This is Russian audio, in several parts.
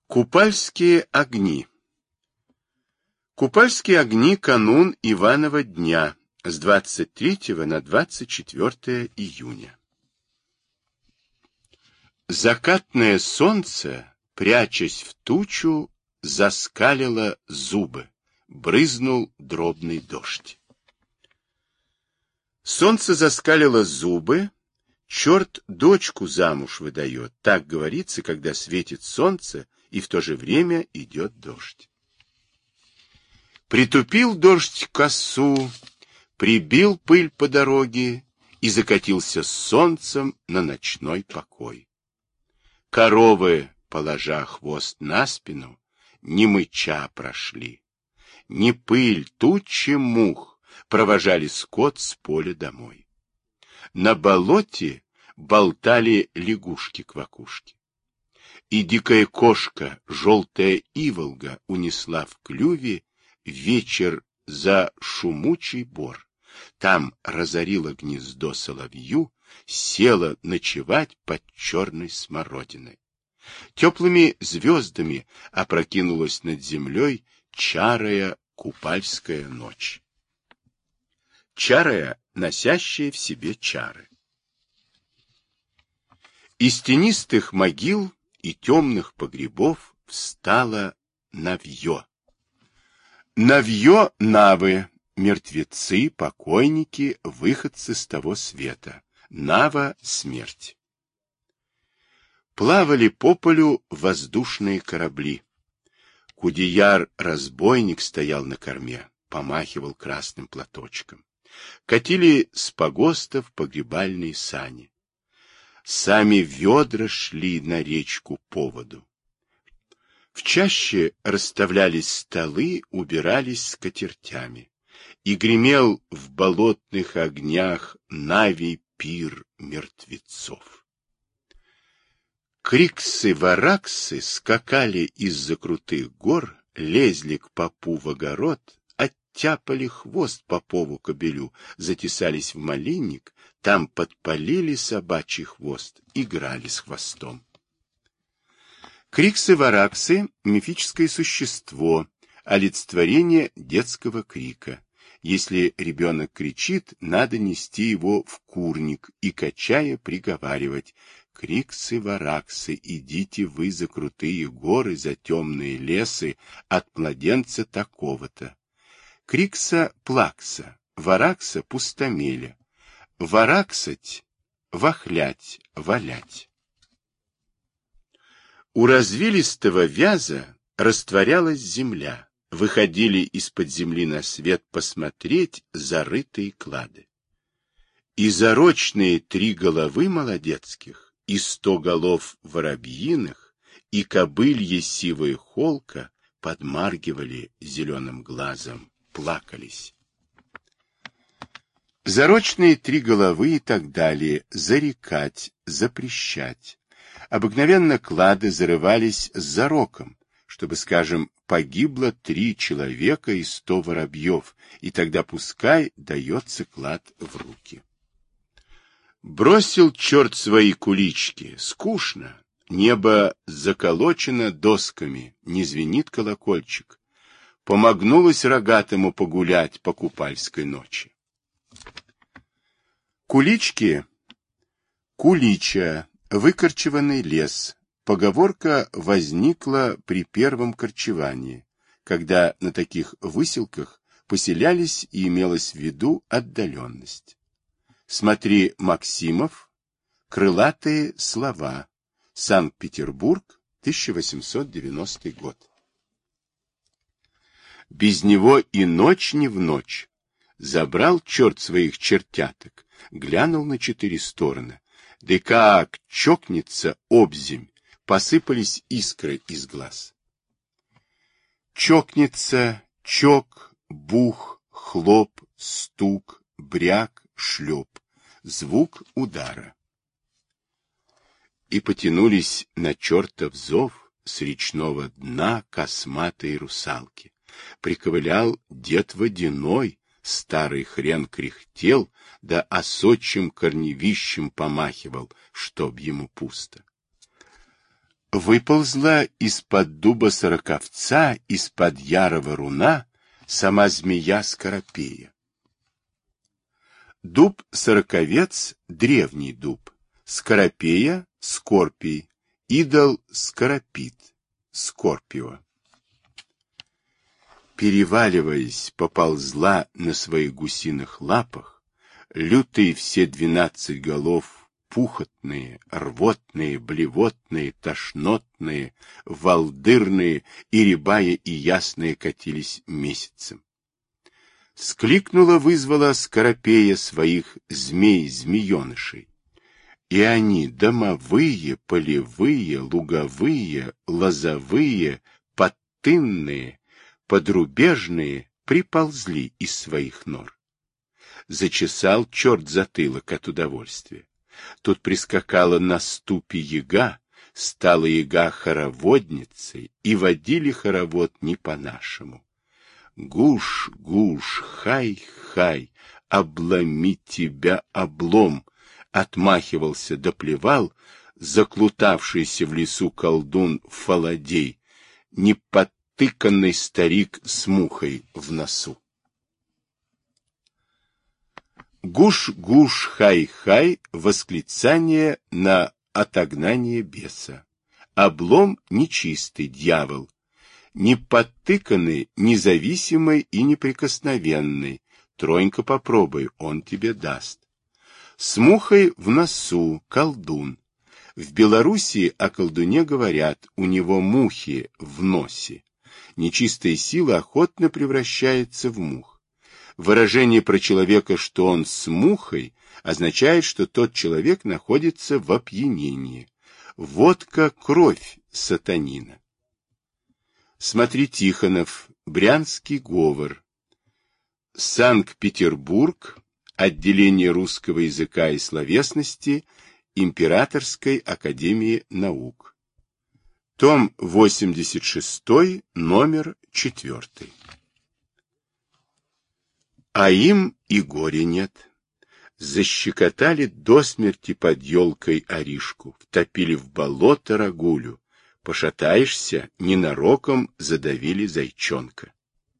Купальские огни. Купальские огни — канун Иванова дня с 23 на 24 июня. Закатное солнце, прячась в тучу, заскалило зубы, брызнул дробный дождь. Солнце заскалило зубы, черт дочку замуж выдает, так говорится, когда светит солнце и в то же время идет дождь. Притупил дождь косу, прибил пыль по дороге и закатился с солнцем на ночной покой. Коровы, положа хвост на спину, не мыча прошли. Не пыль, тучи мух провожали скот с поля домой. На болоте болтали лягушки-квакушки. И дикая кошка, желтая иволга, унесла в клюве вечер за шумучий бор. Там разорила гнездо соловью, села ночевать под черной смородиной. Теплыми звездами опрокинулась над землей чарая купальская ночь. Чарая, носящая в себе чары. Из тенистых могил и темных погребов встало навье. Навье — навы, мертвецы, покойники, выходцы с того света. Нава — смерть. Плавали по полю воздушные корабли. Кудеяр-разбойник стоял на корме, помахивал красным платочком. Катили с погостов погребальные сани. Сами ведра шли на речку по воду. В чаще расставлялись столы, убирались скатертями. И гремел в болотных огнях навий пир мертвецов. Криксы-вараксы скакали из-за крутых гор, лезли к попу в огород, оттяпали хвост попову кобелю, затесались в малинник, там подпалили собачий хвост, играли с хвостом. Криксы-вараксы — мифическое существо, олицетворение детского крика. Если ребенок кричит, надо нести его в курник и, качая, приговаривать: «Криксы-вараксы, идите вы за крутые горы, за темные лесы, от младенца такого-то». Крикса-плакса, варакса — пустомеля, вараксать — вахлять, валять. У развилистого вяза растворялась земля, выходили из-под земли на свет посмотреть зарытые клады. И зарочные 3 головы молодецких, и 100 голов воробьиных, и кобылье сивое холка подмаргивали зеленым глазом, плакались. Зарочные 3 головы и так далее, зарекать, запрещать. Обыкновенно клады зарывались с зароком, чтобы, скажем, погибло 3 человека и 100 воробьев, и тогда пускай дается клад в руки. Бросил черт свои кулички, скучно, небо заколочено досками, не звенит колокольчик. Помогнулось рогатому погулять по купальской ночи. Кулички, кулича, выкорчеванный лес. Поговорка возникла при первом корчевании, когда на таких выселках поселялись и имелась в виду отдаленность. Смотри Максимов, «Крылатые слова», Санкт-Петербург, 1890 год. Без него и ночь не в ночь. Забрал черт своих чертяток, глянул на 4 стороны, да как чокнется обземь, посыпались искры из глаз. Чокнется, чок, бух, хлоп, стук, бряк, шлеп, звук удара. И потянулись на чертов зов с речного дна косматые русалки. Приковылял дед водяной, старый хрен кряхтел, да осочим корневищем помахивал, чтоб ему пусто. выползла из-под дуба сороковца, из-под ярого руна, сама змея Скоропея. Дуб-сороковец — древний дуб, Скоропея — Скорпий, идол Скоропит, Скорпио. Переваливаясь, поползла на своих гусиных лапах, лютые все 12 голов, пухотные, рвотные, блевотные, тошнотные, волдырные, и рябая и ясные катились месяцем. Скликнула, вызвала Скоропея своих змей-змеенышей. И они, домовые, полевые, луговые, лозовые, подтынные, подрубежные, приползли из своих нор. Зачесал черт затылок от удовольствия. Тут прискакала на ступе яга, стала яга хороводницей, и водили хоровод не по-нашему. Гуш, гуш, хай, хай, обломи тебя облом, отмахивался, доплевал заклутавшийся в лесу колдун Фаладей, неподтыканный старик с мухой в носу. Гуш-гуш, хай-хай — восклицание на отогнание беса. Облом — нечистый дьявол, неподтыканный, независимый и неприкосновенный. Тронька попробуй, он тебе даст. С мухой в носу — колдун. В Белоруссии о колдуне говорят, у него мухи в носе. Нечистая сила охотно превращается в мух. Выражение про человека, что он с мухой, означает, что тот человек находится в опьянении. Водка — кровь сатанина. Смотри Тихонов, Брянский говор. Санкт-Петербург, отделение русского языка и словесности, Императорской академии наук. Том 86, номер 4. А им и горя нет. Защекотали до смерти под елкой оришку, втопили в болото рагулю. Пошатаешься, ненароком задавили зайчонка.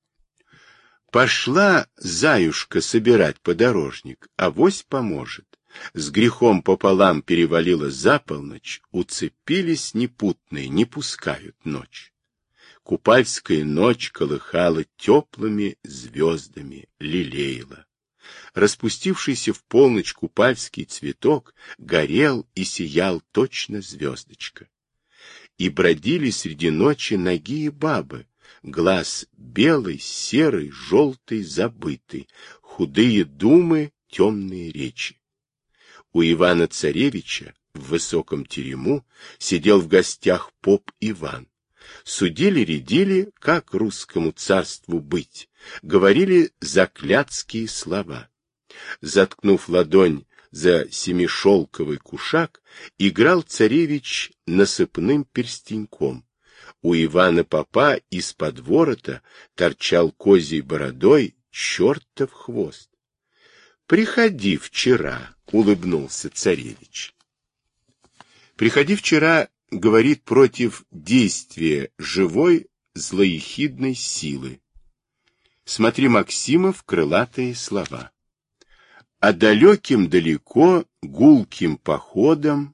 Пошла заюшка собирать подорожник, авось поможет. С грехом пополам перевалила за полночь, уцепились непутные, не пускают ночь. Купальская ночь колыхала теплыми звездами, лелеяла. Распустившийся в полночь купальский цветок горел и сиял точно звездочка. И бродили среди ночи нагие бабы, глаз белый, серый, желтый, забытый, худые думы, темные речи. У Ивана-царевича в высоком терему сидел в гостях поп Иван. Судили-рядили, как русскому царству быть, говорили заклятские слова. Заткнув ладонь за семишелковый кушак, играл царевич насыпным перстеньком. У Ивана попа из-под ворота торчал козьей бородой чертов хвост. «Приходи вчера», — улыбнулся царевич. «Приходи вчера» говорит против действия живой злоехидной силы. Смотри Максимов «Крылатые слова». А далеким далеко, гулким ходом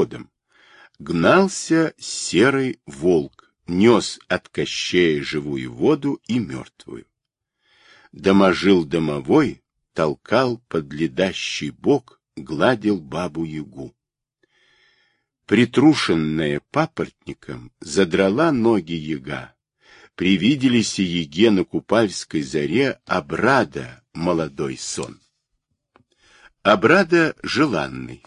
гнался серый волк, нес от Кощея живую воду и мертвую. Доможил домовой, толкал под ледащий бок, гладил бабу-ягу. Притрушенная папоротником, задрала ноги яга. Привиделись яге на купальской заре обрада молодой сон. Обрада желанный.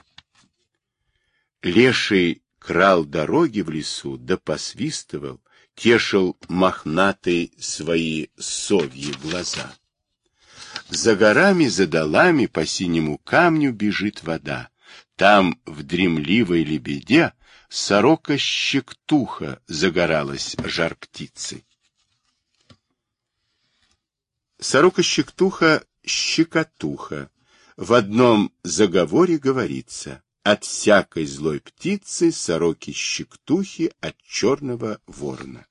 Леший крал дороги в лесу, да посвистывал, тешил мохнатый свои совьи глаза. За горами, за долами по синему камню бежит вода. Там, в дремливой лебеде, сорока-щектуха загоралась жар-птицей. Сорока-щектуха — щекотуха. В одном заговоре говорится: от всякой злой птицы, сороки-щектухи, от черного ворона.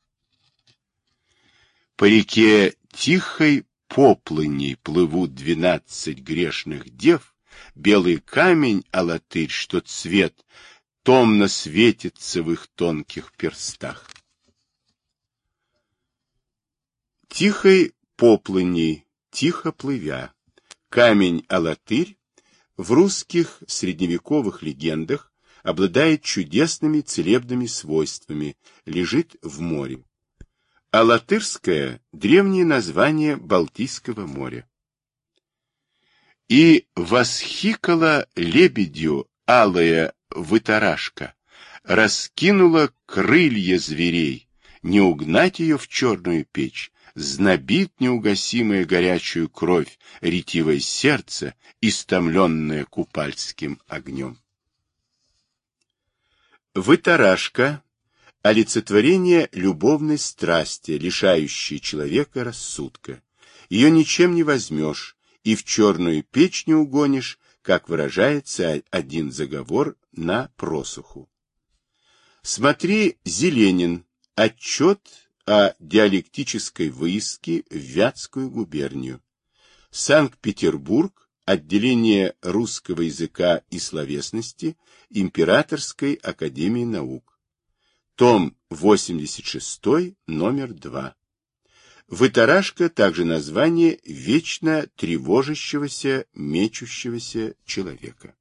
По реке тихой поплыней плывут 12 грешных дев, белый камень, алатырь, что цвет томно светится в их тонких перстах. Тихой поплыней, тихо плывя, камень-алатырь в русских средневековых легендах обладает чудесными целебными свойствами, лежит в море. Алатырское – древнее название Балтийского моря. И восхикала лебедью алая вытарашка, раскинула крылья зверей, не угнать ее в черную печь, знобит неугасимая горячую кровь, ретивое сердце, истомленное купальским огнем. Вытарашка — олицетворение любовной страсти, лишающей человека рассудка. Ее ничем не возьмешь и в черную печь не угонишь, как выражается один заговор на просуху. Смотри, Зеленин, отчет о диалектической выездке в Вятскую губернию. Санкт-Петербург, отделение русского языка и словесности Императорской академии наук. Том 86, номер 2. Вытарашка также название вечно тревожащегося, мечущегося человека.